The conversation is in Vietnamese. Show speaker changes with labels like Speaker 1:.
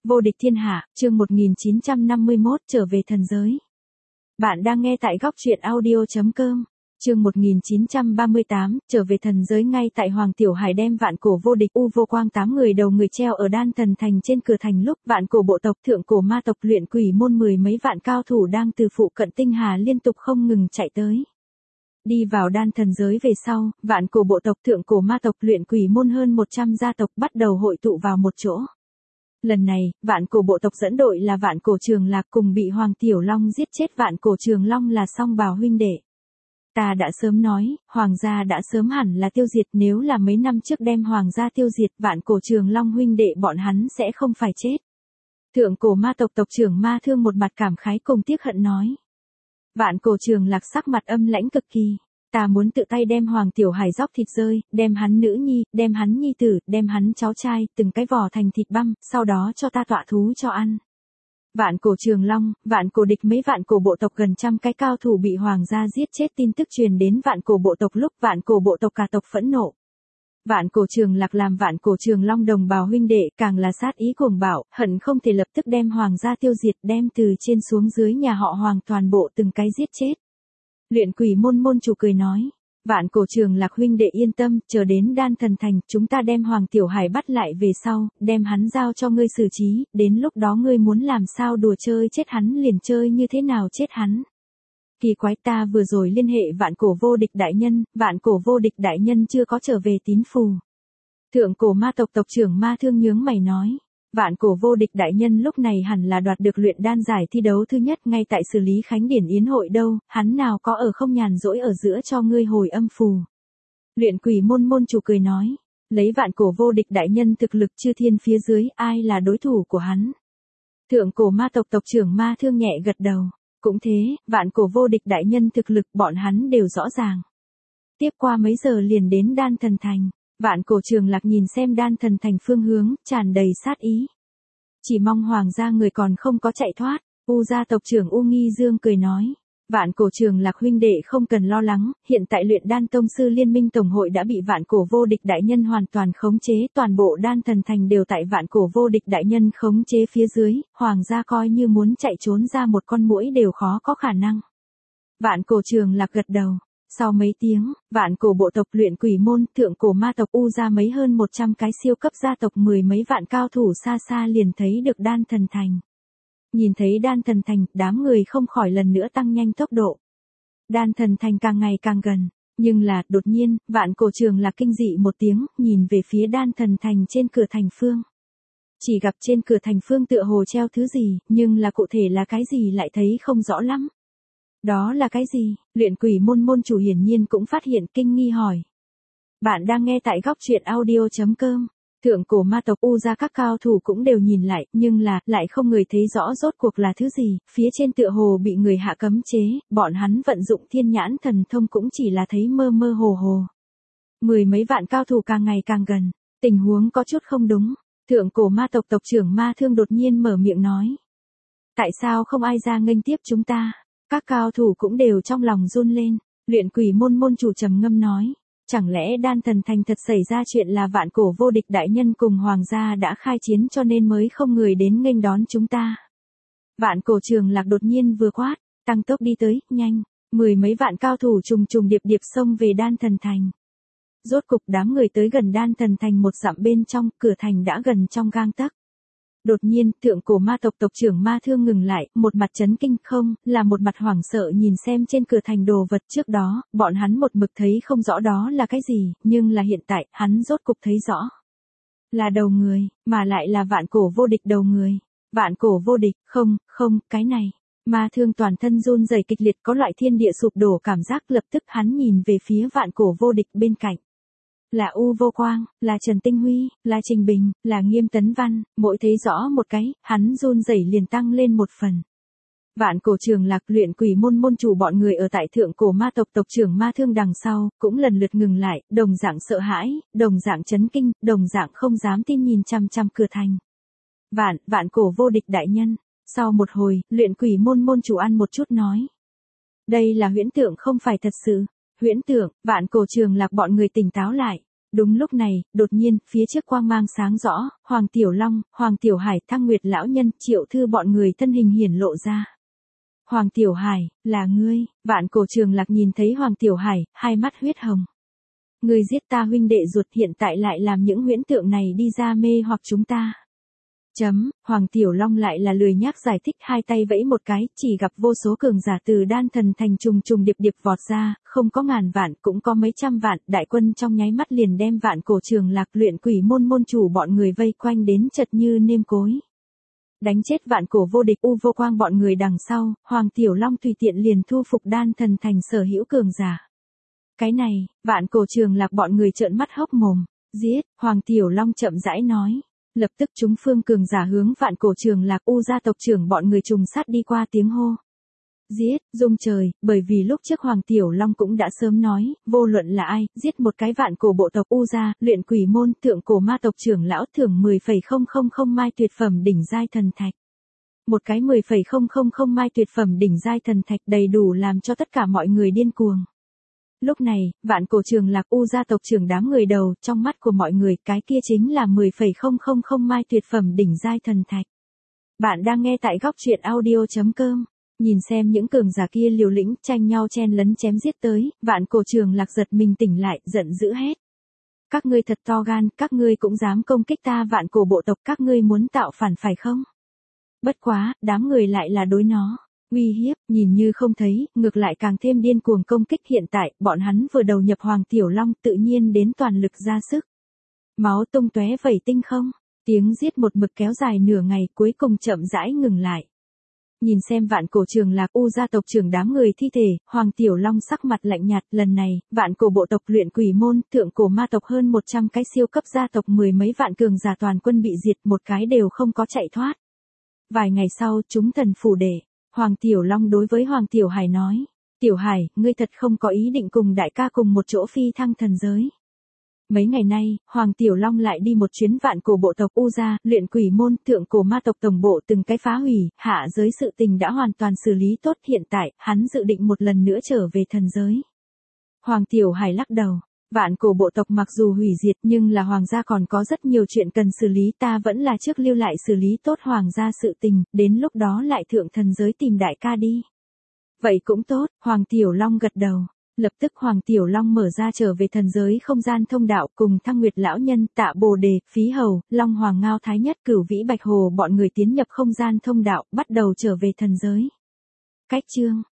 Speaker 1: Vô địch thiên hạ, chương 1951 trở về thần giới. Bạn đang nghe tại góc truyện audio.com. Chương 1938, trở về thần giới. Ngay tại Hoàng Tiểu Hải đem vạn cổ vô địch u vô quang 8 người đầu người treo ở đan thần thành trên cửa thành lúc vạn cổ bộ tộc thượng cổ ma tộc luyện quỷ môn 10 mấy vạn cao thủ đang từ phụ cận tinh hà liên tục không ngừng chạy tới. Đi vào đan thần giới về sau, vạn cổ bộ tộc thượng cổ ma tộc luyện quỷ môn hơn 100 gia tộc bắt đầu hội tụ vào một chỗ. Lần này, vạn cổ bộ tộc dẫn đội là vạn cổ Trường Lạc cùng bị Hoàng Tiểu Long giết chết. Vạn cổ Trường Long là song bào huynh đệ. Ta đã sớm nói, Hoàng gia đã sớm hẳn là tiêu diệt, nếu là mấy năm trước đem Hoàng gia tiêu diệt, vạn cổ Trường Long huynh đệ bọn hắn sẽ không phải chết. Thượng cổ ma tộc tộc trưởng Ma Thương một mặt cảm khái cùng tiếc hận nói. Vạn cổ Trường Lạc sắc mặt âm lãnh cực kỳ. Ta muốn tự tay đem Hoàng Tiểu Hải dóc thịt rơi, đem hắn nữ nhi, đem hắn nhi tử, đem hắn cháu trai, từng cái vò thành thịt băm, sau đó cho ta tọa thú cho ăn. Vạn cổ Trường Long, vạn cổ địch mấy vạn cổ bộ tộc gần trăm cái cao thủ bị Hoàng gia giết chết. Tin tức truyền đến vạn cổ bộ tộc lúc vạn cổ bộ tộc cả tộc phẫn nộ. Vạn cổ Trường Lạc làm vạn cổ Trường Long đồng bào huynh đệ càng là sát ý cuồng bạo, hận không thể lập tức đem Hoàng gia tiêu diệt, đem từ trên xuống dưới nhà họ Hoàng toàn bộ từng cái giết chết. Luyện quỷ môn môn chủ cười nói, vạn cổ Trường Lạc huynh đệ yên tâm, chờ đến đan thần thành, chúng ta đem Hoàng Tiểu Hải bắt lại về sau, đem hắn giao cho ngươi xử trí, đến lúc đó ngươi muốn làm sao đùa chơi chết hắn liền chơi như thế nào chết hắn. Kỳ quái, ta vừa rồi liên hệ vạn cổ vô địch đại nhân, vạn cổ vô địch đại nhân chưa có trở về tín phù. Thượng cổ ma tộc tộc trưởng Ma Thương nhướng mày nói. Vạn cổ vô địch đại nhân lúc này hẳn là đoạt được luyện đan giải thi đấu thứ nhất ngay tại xử lý khánh điển yến hội đâu, hắn nào có ở không nhàn rỗi ở giữa cho ngươi hồi âm phù. Luyện quỷ môn môn chủ cười nói, lấy vạn cổ vô địch đại nhân thực lực chư thiên phía dưới, ai là đối thủ của hắn. Thượng cổ ma tộc tộc trưởng Ma Thương nhẹ gật đầu, cũng thế, vạn cổ vô địch đại nhân thực lực bọn hắn đều rõ ràng. Tiếp qua mấy giờ liền đến đan thần thành. Vạn cổ Trường Lạc nhìn xem đan thần thành phương hướng, tràn đầy sát ý. Chỉ mong Hoàng gia người còn không có chạy thoát. U gia tộc trưởng U Nghi Dương cười nói. Vạn cổ Trường Lạc huynh đệ không cần lo lắng, hiện tại luyện đan tông sư liên minh tổng hội đã bị vạn cổ vô địch đại nhân hoàn toàn khống chế. Toàn bộ đan thần thành đều tại vạn cổ vô địch đại nhân khống chế phía dưới, Hoàng gia coi như muốn chạy trốn ra một con muỗi đều khó có khả năng. Vạn cổ Trường Lạc gật đầu. Sau mấy tiếng, vạn cổ bộ tộc luyện quỷ môn, thượng cổ ma tộc U ra mấy hơn 100 cái siêu cấp gia tộc 10 mấy vạn cao thủ xa xa liền thấy được đan thần thành. Nhìn thấy đan thần thành, đám người không khỏi lần nữa tăng nhanh tốc độ. Đan thần thành càng ngày càng gần, nhưng là, đột nhiên, vạn cổ Trường Lạc kinh dị một tiếng, nhìn về phía đan thần thành trên cửa thành phương. Chỉ gặp trên cửa thành phương tựa hồ treo thứ gì, nhưng là cụ thể là cái gì lại thấy không rõ lắm. Đó là cái gì? Luyện quỷ môn môn chủ hiển nhiên cũng phát hiện kinh nghi hỏi. Bạn đang nghe tại góc truyện audio.com. Thượng cổ ma tộc U ra các cao thủ cũng đều nhìn lại, nhưng là, lại không người thấy rõ rốt cuộc là thứ gì, phía trên tựa hồ bị người hạ cấm chế, bọn hắn vận dụng thiên nhãn thần thông cũng chỉ là thấy mơ mơ hồ hồ. 10 mấy vạn cao thủ càng ngày càng gần, tình huống có chút không đúng. Thượng cổ ma tộc tộc trưởng Ma Thương đột nhiên mở miệng nói. Tại sao không ai ra nghênh tiếp chúng ta? Các cao thủ cũng đều trong lòng run lên. Luyện quỷ môn môn chủ trầm ngâm nói. Chẳng lẽ đan thần thành thật xảy ra chuyện là vạn cổ vô địch đại nhân cùng Hoàng gia đã khai chiến cho nên mới không người đến nghênh đón chúng ta. Vạn cổ Trường Lạc đột nhiên vừa quát, tăng tốc đi tới, nhanh. 10 mấy vạn cao thủ trùng trùng điệp điệp xông về đan thần thành. Rốt cục đám người tới gần đan thần thành một dặm bên trong, cửa thành đã gần trong gang tấc. Đột nhiên, thượng cổ ma tộc tộc trưởng Ma Thương ngừng lại, một mặt chấn kinh không, là một mặt hoảng sợ nhìn xem trên cửa thành đồ vật trước đó, bọn hắn một mực thấy không rõ đó là cái gì, nhưng là hiện tại, hắn rốt cục thấy rõ. Là đầu người, mà lại là vạn cổ vô địch đầu người. Vạn cổ vô địch, không, cái này. Ma Thương toàn thân run rẩy kịch liệt có loại thiên địa sụp đổ cảm giác lập tức hắn nhìn về phía vạn cổ vô địch bên cạnh. Là U Vô Quang, là Trần Tinh Huy, là Trình Bình, là Nghiêm Tấn Văn, mỗi thấy rõ một cái, hắn run rẩy liền tăng lên một phần. Vạn cổ Trường Lạc luyện quỷ môn môn chủ bọn người ở tại thượng cổ ma tộc tộc trưởng Ma Thương đằng sau, cũng lần lượt ngừng lại, đồng dạng sợ hãi, đồng dạng chấn kinh, đồng dạng không dám tin nhìn chăm chăm cửa thành. Vạn cổ vô địch đại nhân. Sau một hồi, luyện quỷ môn môn chủ ăn một chút nói. Đây là huyễn tượng không phải thật sự. Huyễn tượng, vạn cổ Trường Lạc bọn người tỉnh táo lại. Đúng lúc này, đột nhiên, phía trước quang mang sáng rõ, Hoàng Tiểu Long, Hoàng Tiểu Hải, Thăng Nguyệt lão nhân, Triệu Thư bọn người thân hình hiển lộ ra. Hoàng Tiểu Hải, là ngươi, Vạn Cổ Trường Lạc nhìn thấy Hoàng Tiểu Hải, hai mắt huyết hồng. Ngươi giết ta huynh đệ ruột, hiện tại lại làm những huyễn tượng này đi ra mê hoặc chúng ta. Hoàng Tiểu Long lại là lười nhác giải thích, hai tay vẫy một cái, chỉ gặp vô số cường giả từ đan thần thành trùng trùng điệp điệp vọt ra, không có ngàn vạn cũng có mấy trăm vạn, đại quân trong nháy mắt liền đem Vạn Cổ Trường Lạc luyện quỷ môn môn chủ bọn người vây quanh đến chật như nêm cối. Đánh chết Vạn Cổ vô địch U Vô Quang bọn người đằng sau, Hoàng Tiểu Long tùy tiện liền thu phục đan thần thành sở hữu cường giả. Cái này, Vạn Cổ Trường Lạc bọn người trợn mắt hốc mồm, giết, Hoàng Tiểu Long chậm rãi nói. Lập tức chúng phương cường giả hướng Vạn Cổ Trường Lạc U gia tộc trưởng bọn người trùng sát đi qua tiếng hô. Giết, rung trời, bởi vì lúc trước Hoàng Tiểu Long cũng đã sớm nói, vô luận là ai, giết một cái Vạn Cổ bộ tộc U gia, luyện quỷ môn, thượng cổ ma tộc trưởng lão thưởng 10,000 mai tuyệt phẩm đỉnh giai thần thạch. Một cái 10,000 mai tuyệt phẩm đỉnh giai thần thạch đầy đủ làm cho tất cả mọi người điên cuồng. Lúc này, Vạn Cổ Trường Lạc U gia tộc trưởng đám người đầu, trong mắt của mọi người, cái kia chính là 10,000 mai tuyệt phẩm đỉnh giai thần thạch. Bạn đang nghe tại góc truyện audio.com. Nhìn xem những cường giả kia liều lĩnh, tranh nhau chen lấn chém giết tới, Vạn Cổ Trường Lạc giật mình tỉnh lại, giận dữ hét. Các ngươi thật to gan, các ngươi cũng dám công kích ta Vạn Cổ bộ tộc, các ngươi muốn tạo phản phải không? Bất quá, đám người lại là đối nó. Uy hiếp, nhìn như không thấy, ngược lại càng thêm điên cuồng công kích, hiện tại, bọn hắn vừa đầu nhập Hoàng Tiểu Long tự nhiên đến toàn lực ra sức. Máu tung tóe vẩy tinh không, tiếng giết một mực kéo dài nửa ngày cuối cùng chậm rãi ngừng lại. Nhìn xem Vạn Cổ Trường Lạc U gia tộc trưởng đám người thi thể, Hoàng Tiểu Long sắc mặt lạnh nhạt, lần này, Vạn Cổ bộ tộc luyện quỷ môn, thượng cổ ma tộc hơn 100 cái siêu cấp gia tộc, mười mấy vạn cường giả toàn quân bị diệt, một cái đều không có chạy thoát. Vài ngày sau, chúng thần phủ đệ. Hoàng Tiểu Long đối với Hoàng Tiểu Hải nói, Tiểu Hải, ngươi thật không có ý định cùng đại ca cùng một chỗ phi thăng thần giới. Mấy ngày nay, Hoàng Tiểu Long lại đi một chuyến Vạn Cổ bộ tộc U gia, luyện quỷ môn, thượng cổ ma tộc tổng bộ từng cái phá hủy, hạ giới sự tình đã hoàn toàn xử lý tốt, hiện tại, hắn dự định một lần nữa trở về thần giới. Hoàng Tiểu Hải lắc đầu. Vạn Cổ bộ tộc mặc dù hủy diệt nhưng là hoàng gia còn có rất nhiều chuyện cần xử lý, ta vẫn là trước lưu lại xử lý tốt hoàng gia sự tình, đến lúc đó lại thượng thần giới tìm đại ca đi. Vậy cũng tốt, Hoàng Tiểu Long gật đầu. Lập tức Hoàng Tiểu Long mở ra trở về thần giới không gian thông đạo, cùng Thăng Nguyệt lão nhân, Tạ Bồ Đề, Phí Hầu, Long Hoàng Ngao Thái Nhất, Cửu Vĩ Bạch Hồ bọn người tiến nhập không gian thông đạo, bắt đầu trở về thần giới. Cách chương